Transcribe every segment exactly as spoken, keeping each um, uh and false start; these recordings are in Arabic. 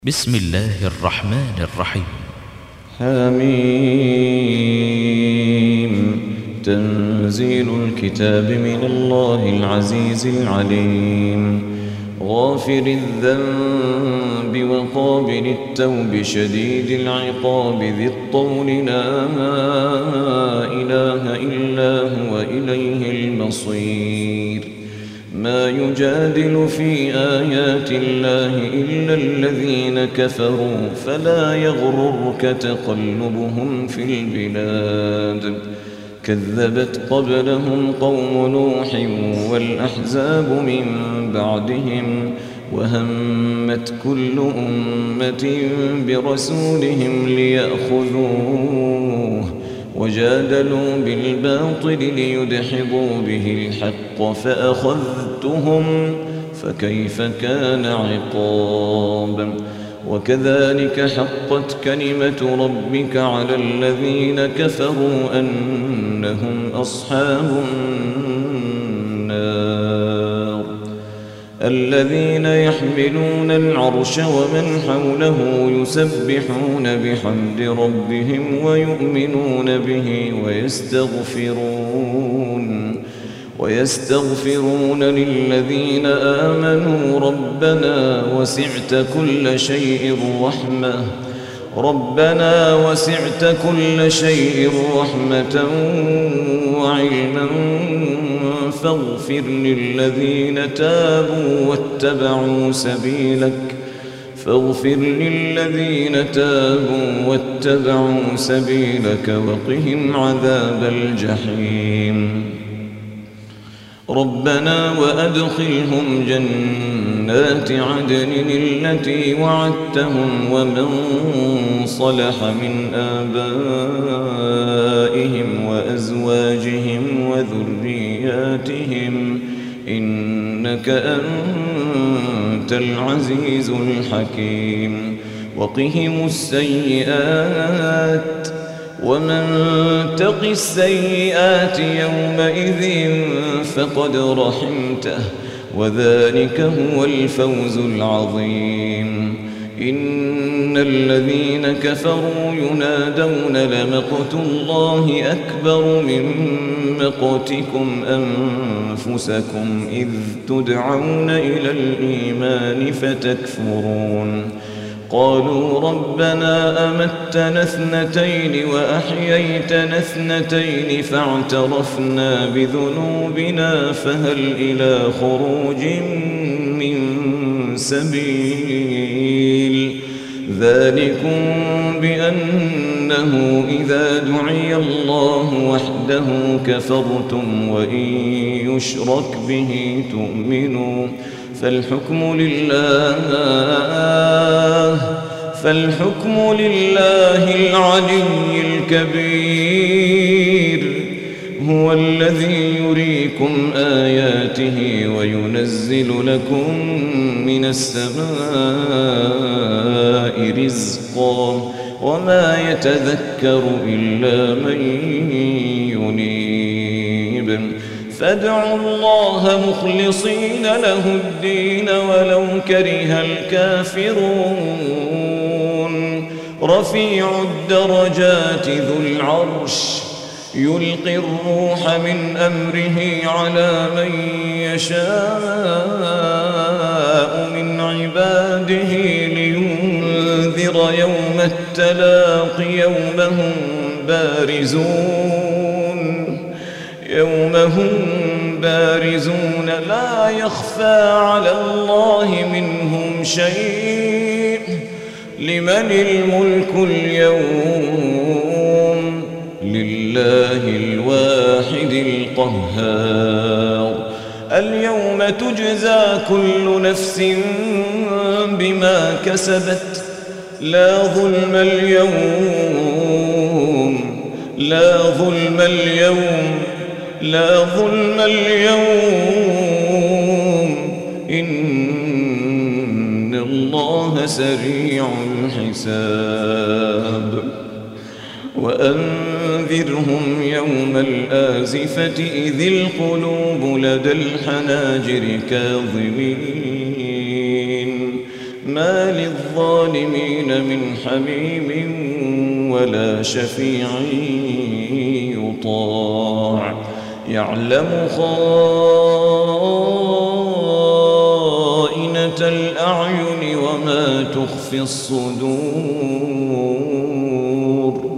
بسم الله الرحمن الرحيم. حميم. تنزيل الكتاب من الله العزيز العليم، غافر الذنب وقابل التوب شديد العقاب ذي الطول لا إله إلا هو إليه المصير. ما يجادل في آيات الله إلا الذين كفروا فلا يغررك تقلبهم في البلاد. كذبت قبلهم قوم نوح والأحزاب من بعدهم، وهمت كل أمة برسولهم ليأخذوه، وجادلوا بالباطل ليدحضوا به الحق فأخذتهم فكيف كان عقاب. وكذلك حقت كلمة ربك على الذين كفروا أنهم أصحاب النار. الذين يحملون العرش ومن حوله يسبحون بحمد ربهم ويؤمنون به ويستغفرون ويستغفرون للذين آمنوا ربنا وسعت كل شيء رحمة ربنا وسعت كل شيء رحمة وعلما فاغفر للذين تابوا واتبعوا سبيلك فاغفر للذين تابوا واتبعوا سبيلك وقهم عذاب الجحيم. ربنا وأدخلهم جنات عدن التي وعدتهم ومن صلح من آبائهم وأزواجهم وذرياتهم إنك أنت العزيز الحكيم. وقهم السيئات ومن تق السيئات يومئذ فقد رحمته وذلك هو الفوز العظيم. إن الذين كفروا ينادون لمقت الله أكبر من مقتكم أنفسكم إذ تدعون إلى الإيمان فتكفرون. قالوا ربنا أمتنا اثنتين وأحييتنا اثنتين فاعترفنا بذنوبنا فهل إلى خروج من سبيل. ذلكم بأنه إذا دعي الله وحده كفرتم وإن يشرك به تؤمنوا فالحكم لله فالحكم لله العلي الكبير. هو الذي يريكم آياته وينزل لكم من السماء رزقا وما يتذكر إلا من ينيب. فادعوا الله مخلصين له الدين ولو كره الكافرون. رفيع الدرجات ذو العرش يلقي الروح من أمره على من يشاء من عباده لينذر يوم التلاق يوم هم بارزون يوم هم بارزون لا يخفى على الله منهم شيء. لمن الملك اليوم؟ لله الواحد القهار. اليوم تجزى كل نفس بما كسبت لا ظلم اليوم لا ظلم اليوم لا ظلم اليوم إن الله سريع الحساب. وأنذرهم يوم الآزفة إذ القلوب لدى الحناجر كاظمين ما للظالمين من حميم ولا شفيع يطاع يعلم خائنة الأعين وما تخفي الصدور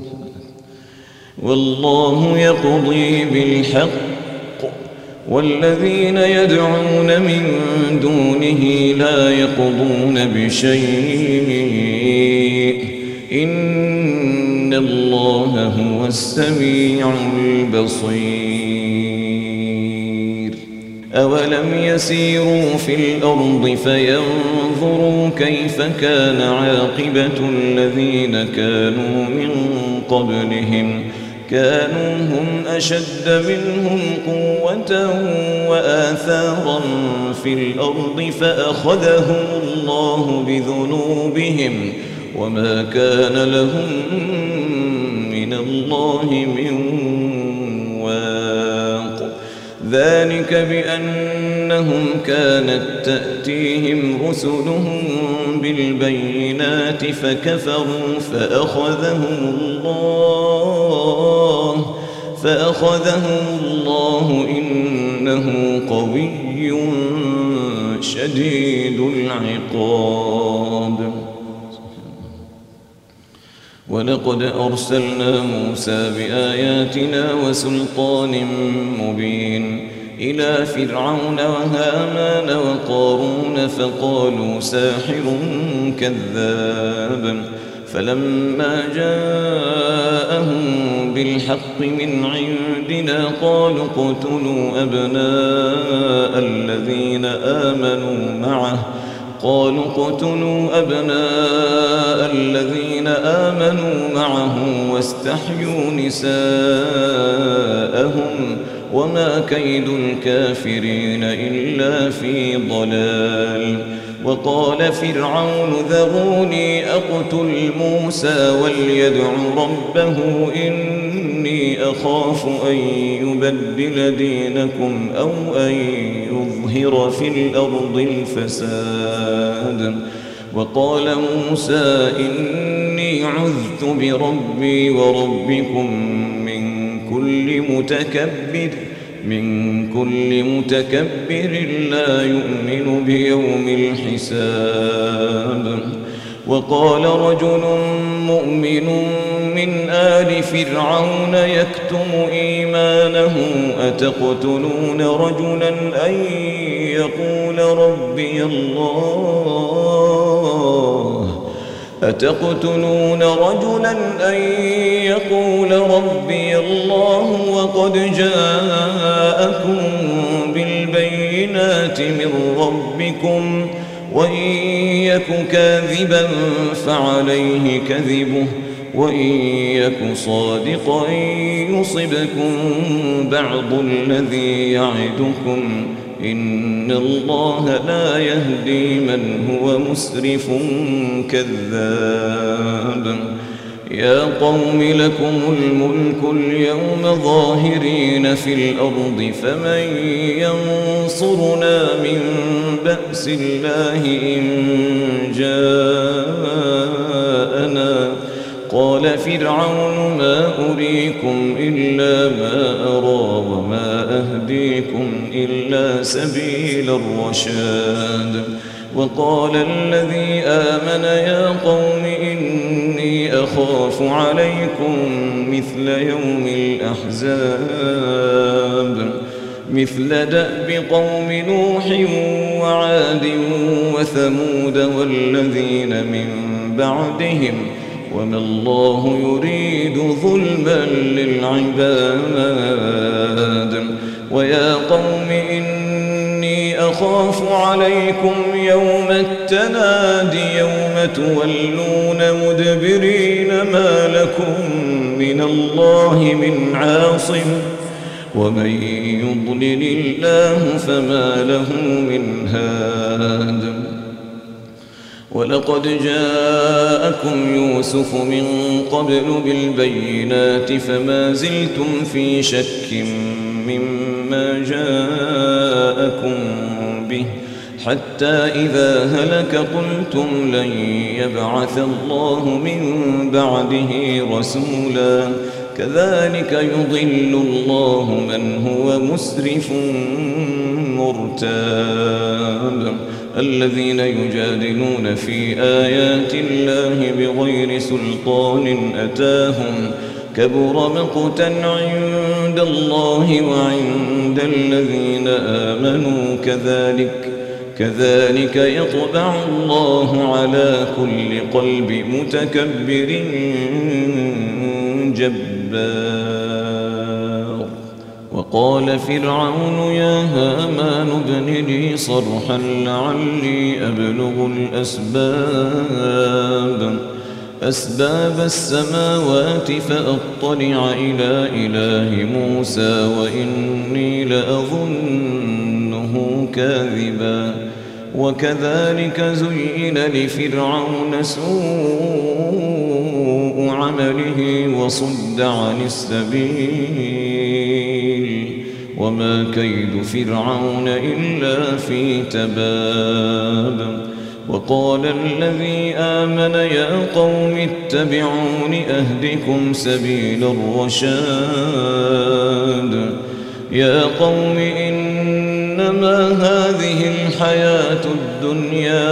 والله يقضي بالحق والذين يدعون من دونه لا يقضون بشيء إن الله هو السميع البصير أولم يسيروا في الأرض فينظروا كيف كان عاقبة الذين كانوا من قبلهم كانوا هم أشد منهم قوة وآثارا في الأرض فأخذهم الله بذنوبهم وما كان لهم من الله من واق ذلك بأنهم كانت تأتيهم رسلهم بالبينات فكفروا فأخذهم الله فأخذهم الله إنه قوي شديد العقاب ولقد أرسلنا موسى بآياتنا وسلطان مبين إلى فرعون وهامان وقارون فقالوا ساحر كذاب فلما جاءهم بالحق من عندنا قالوا اقتلوا أبناء الذين آمنوا معه قالوا اقتلوا أبناء الذين آمنوا معه واستحيوا نساءهم وما كيد الكافرين إلا في ضلال وقال فرعون ذروني أقتل موسى وليدع ربه إني أخاف أن يبدل دينكم أو أن يظهر في الأرض الفساد وقال موسى إني عذت بربي وربكم من كل متكبر من كل متكبر لا يؤمن بيوم الحساب وقال رجل مؤمن من آل فرعون يكتم إيمانه أتقتلون رجلا أن يقول ربي الله أتقتلون رجلا أن يقول ربي الله وقد جاءكم بالبينات من ربكم وإن يك كاذبا فعليه كذبه وإن يك صادقا يصبكم بعض الذي يعدكم إن الله لا يهدي من هو مسرف كذاب يا قوم لكم الملك اليوم ظاهرين في الأرض فمن ينصرنا من بأس الله إن جاءنا قال فرعون ما أريكم إلا ما أرى وما أهديكم إلا سبيل الرشاد وقال الذي آمن يا قوم إني أخاف عليكم مثل يوم الأحزاب مثل دأب قوم نوح وعاد وثمود والذين من بعدهم وما الله يريد ظلما للعباد ويا قوم إني أخاف عليكم يوم التناد يوم تولون مدبرين ما لكم من الله من عاصم ومن يضلل الله فما له من هاد ولقد جاءكم يوسف من قبل بالبينات فما زلتم في شك مما جاءكم به حتى إذا هلك قلتم لن يبعث الله من بعده رسولا كذلك يضل الله من هو مسرف مرتاب الذين يجادلون في آيات الله بغير سلطان أتاهم كبر مقتا عند الله وعند الذين آمنوا كذلك كذلك يطبع الله على كل قلب متكبر جبار. وقال فرعون يا هامان ابن لي صرحا لعلي أبلغ الأسباب أسباب السماوات فأطلع إلى إله موسى وإني لأظنه كاذبا وكذلك زين لفرعون سوء عمله وصد عن السبيل وما كيد فرعون إلا في تباب. وقال الذي آمن يا قوم اتبعون أهدكم سبيل الرشاد يا قوم إنما هذه الحياة الدنيا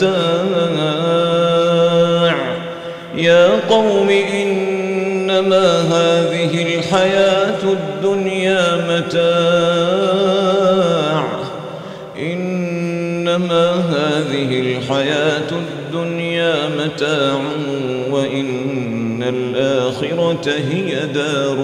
متاع يا قوم إنما هذه الحياة الدنيا متاع إنما هذه الحياة الدنيا متاع وإن الآخرة هي دار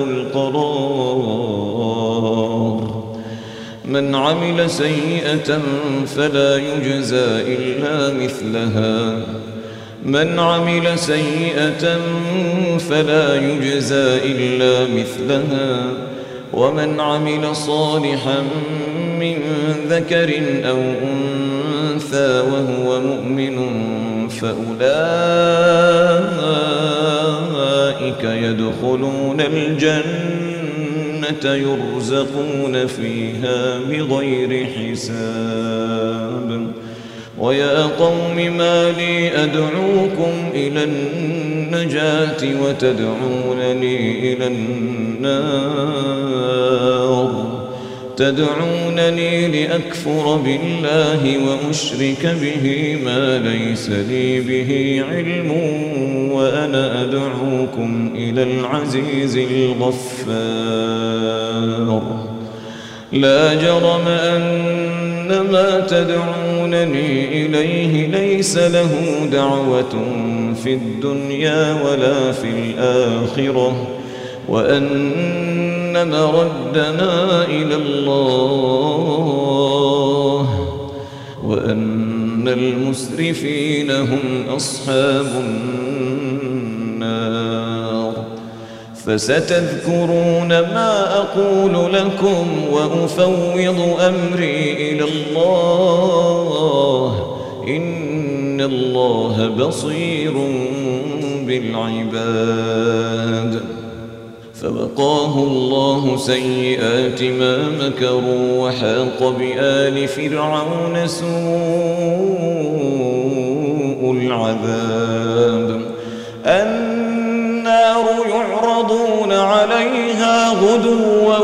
القرار. من عمل سيئة فلا يجزى إلا مثلها من عمل سيئة فلا يجزى إلا مثلها ومن عمل صالحا من ذكر أو أنثى وهو مؤمن فأولئك يدخلون الجنة يرزقون فيها بغير حساب. ويا قوم ما لي أدعوكم إلى النجاة وتدعونني إلى النار تدعونني لأكفر بالله وأشرك به ما ليس لي به علم وأنا أدعوكم إلى العزيز الغفار. لا جرم أن ما تدعونني إليه ليس له دعوة في الدنيا ولا في الآخرة وأن مردنا إلى الله وأن المسرفين هم أصحاب النار. فستذكرون ما أقول لكم وأفوض أمري إلى الله إن الله بصير بالعباد. فوقاه الله سيئات ما مكروا وحاق بآل فرعون سوء العذاب. النار يعرضون عليها غدوا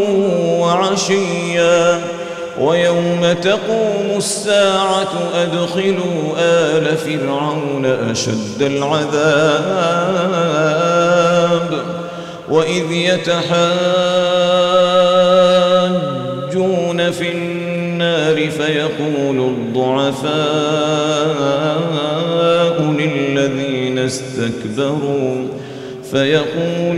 وعشيا ويوم تقوم الساعة أدخلوا آل فرعون أشد العذاب. وإذ يتحاجون في النار فيقول الضعفاء للذين استكبروا فيقول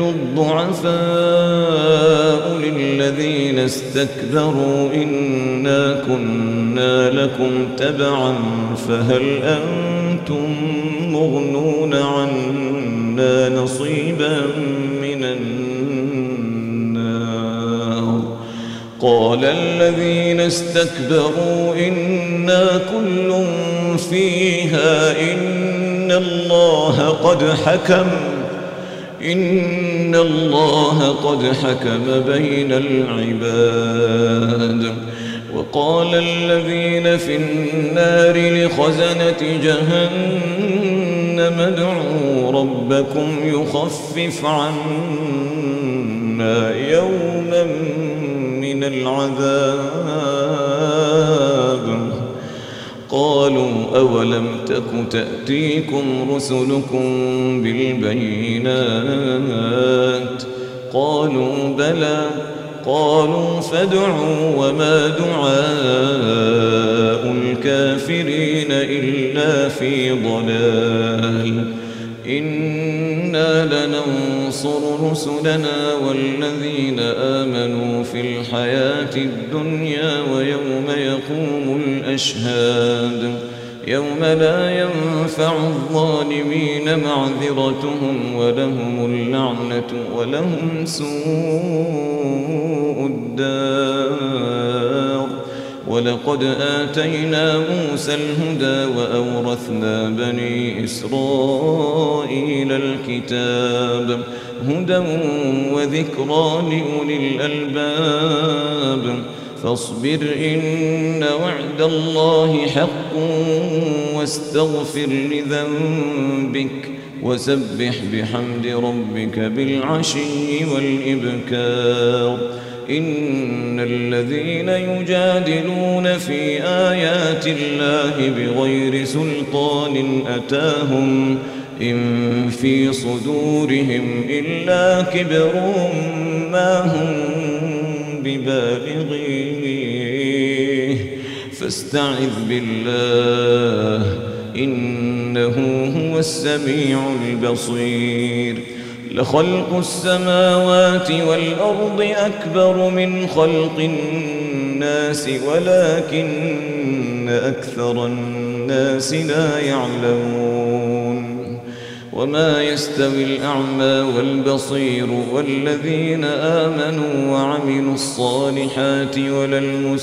الضعفاء للذين استكبروا إنا كنا لكم تبعا فهل أنتم مغنون عنا نصيبا من النار. قال الذين استكبروا إنا كل فيها إن الله قد حكم إن الله قد حكم بين العباد. وقال الذين في النار لخزنة جهنم ادعوا ربكم يخفف عنا يوما من العذاب قالوا أولم تك تأتيكم رسلكم بالبينات قالوا بلى قالوا فادعوا وما دعاء الكافرين إلا في ضلال إنا لننصر رسلنا والذين آمنوا في الحياة الدنيا ويوم يقوم الأشهاد يوم لا ينفع الظالمين معذرتهم ولهم اللعنة ولهم سوء الدار ولقد آتينا موسى الهدى وأورثنا بني إسرائيل الكتاب هدى وذكرى لأولي الألباب فاصبر إن وعد الله حق واستغفر لذنبك وسبح بحمد ربك بالعشي والإبكار إن الذين يجادلون في آيات الله بغير سلطان أتاهم إن في صدورهم إلا كبر ما هم ببالغيه فاستعذ بالله إنه هو السميع البصير لخلق السماوات والأرض أكبر من خلق الناس ولكن أكثر الناس لا يعلمون وما يستوي الأعمى والبصير والذين آمنوا وعملوا الصالحات ولا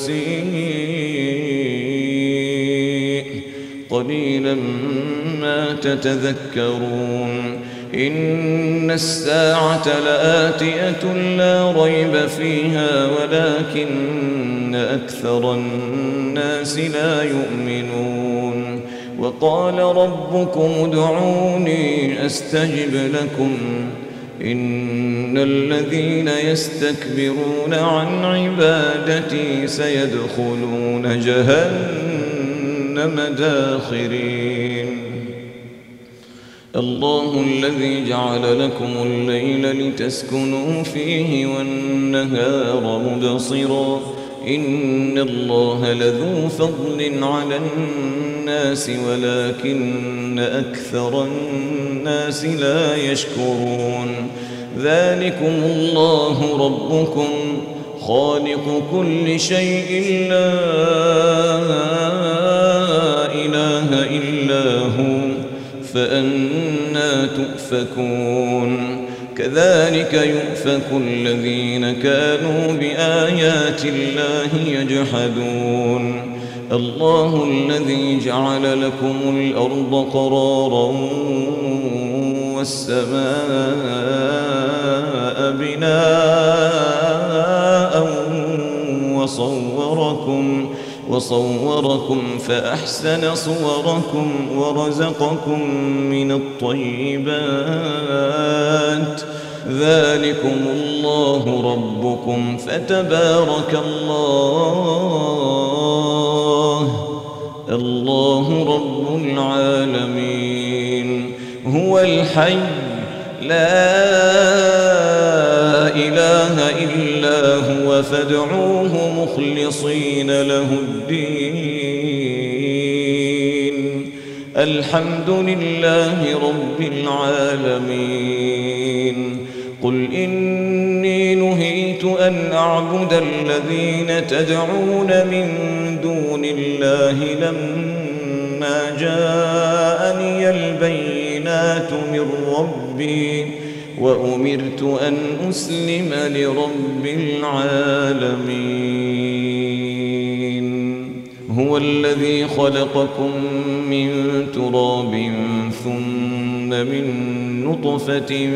المسيء قليلا ما تتذكرون إن الساعة لآتية لا ريب فيها ولكن أكثر الناس لا يؤمنون وقال ربكم ادعوني أستجب لكم إن الذين يستكبرون عن عبادتي سيدخلون جهنم داخرين الله الذي جعل لكم الليل لتسكنوا فيه والنهار مبصرا إن الله لذو فضل على الناس ولكن أكثر الناس لا يشكرون ذلكم الله ربكم خالق كل شيء لا إله إلا هو فأنى تؤفكون كذلك يؤفك الذين كانوا بآيات الله يجحدون الله الذي جعل لكم الأرض قرارا والسماء بناء وصوركم وصوركم فأحسن صوركم ورزقكم من الطيبات ذلكم الله ربكم فتبارك الله الله رب العالمين هو الحي لا إله إلا هو فادعوه مخلصين له الدين الحمد لله رب العالمين قل إني نهيت أن أعبد الذين تدعون من دون الله لما جاءني البينات من ربي وأمرت أن أسلم لرب العالمين هو الذي خلقكم من تراب ثم من نطفة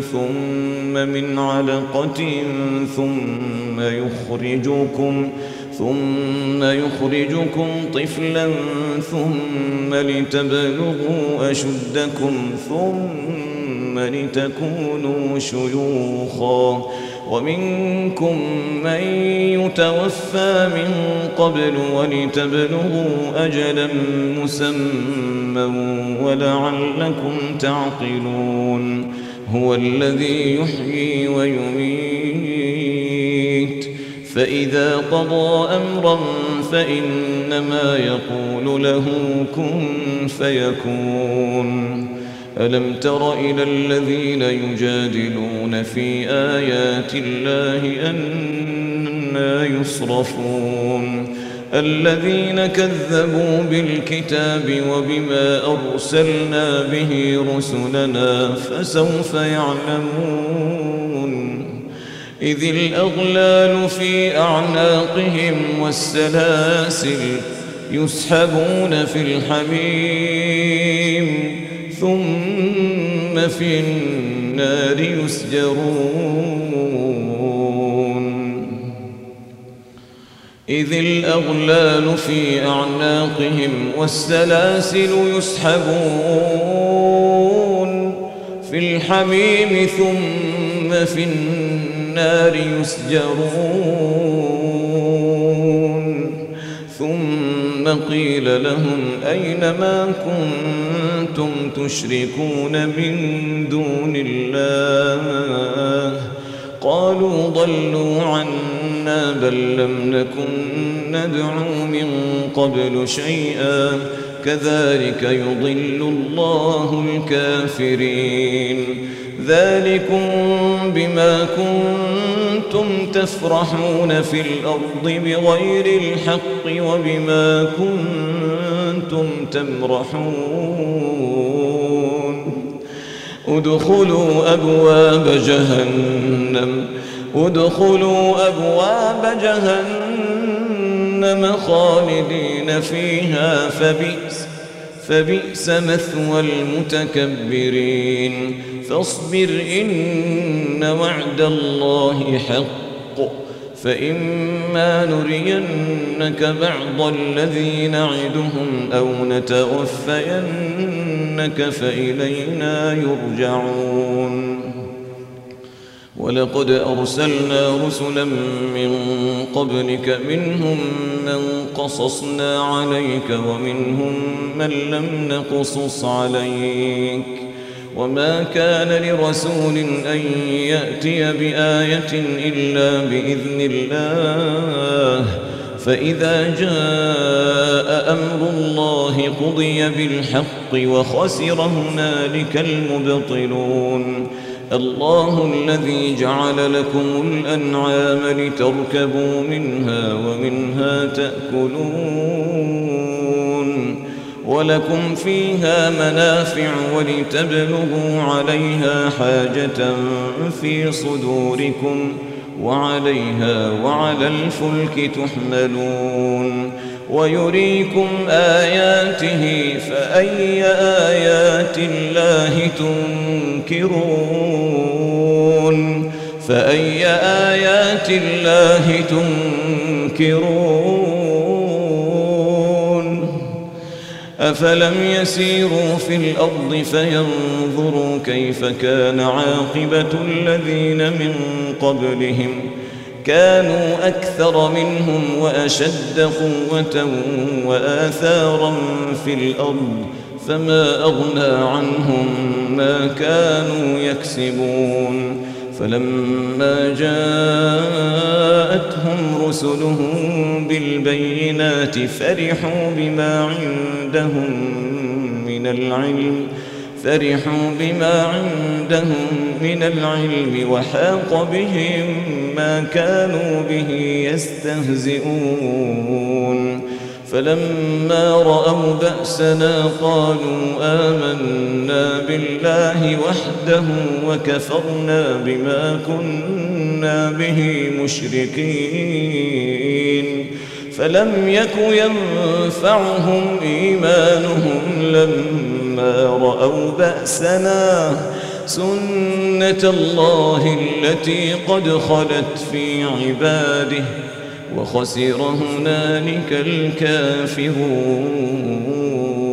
ثم من علقة ثم يخرجكم ثم يخرجكم طفلا ثم لتبلغوا أشدكم ثم لتكونوا شيوخا ومنكم من يتوفى من قبل ولتبلغوا أجلا مسمى ولعلكم تعقلون هو الذي يحيي ويميت فإذا قضى أمرا فإنما يقول له كن فيكون ألم تر إلى الذين يجادلون في آيات الله أنى يصرفون الذين كذبوا بالكتاب وبما أرسلنا به رسلنا فسوف يعلمون إذ الأغلال في أعناقهم والسلاسل يسحبون في الحميم ثم في النار يسجرون إذ الأغلال في أعناقهم والسلاسل يسحبون في الحميم ثم في النار يسجرون ثم قيل لهم أين ما كنتم تشركون من دون الله قالوا ضلوا عنا بل لم نكن ندعو من قبل شيئا كذلك يضل الله الكافرين ذلكم بما كنتم تفرحون في الأرض بغير الحق وبما كنتم تمرحون ادخلوا أبواب جهنم ادخلوا أبواب جهنم خالدين فيها فبئس فبئس مثوى المتكبرين فاصبر إن وعد الله حق فإما نرينك بعض الذي نعدهم أو نتوفينك فإلينا يرجعون ولقد أرسلنا رسلا من قبلك منهم من قصصنا عليك ومنهم من لم نقصص عليك وما كان لرسول أن يأتي بآية إلا بإذن الله فإذا جاء أمر الله قضي بالحق وخسر هنالك المبطلون الله الذي جعل لكم الأنعام لتركبوا منها ومنها تأكلون ولكم فيها منافع ولتبلغوا عليها حاجة في صدوركم وعليها وعلى الفلك تحملون ويريكم آياته فأي آيات الله تنكرون فأي آيات الله تنكرون أفلم يسيروا في الأرض فينظروا كيف كان عاقبة الذين من قبلهم كانوا أكثر منهم وأشد قوة وآثارا في الأرض فما أغنى عنهم ما كانوا يكسبون فلما جاءتهم رسلهم بالبينات فرحوا بما عندهم من العلم فرحوا بما عندهم من العلم وحاق بهم ما كانوا به يستهزئون فلما رأوا بأسنا قالوا آمنا بالله وحده وكفرنا بما كنا به مشركين فلم يك ينفعهم إيمانهم لما رأوا بأسنا سنة الله التي قد خلت في عباده وخسر هنالك الكافرون.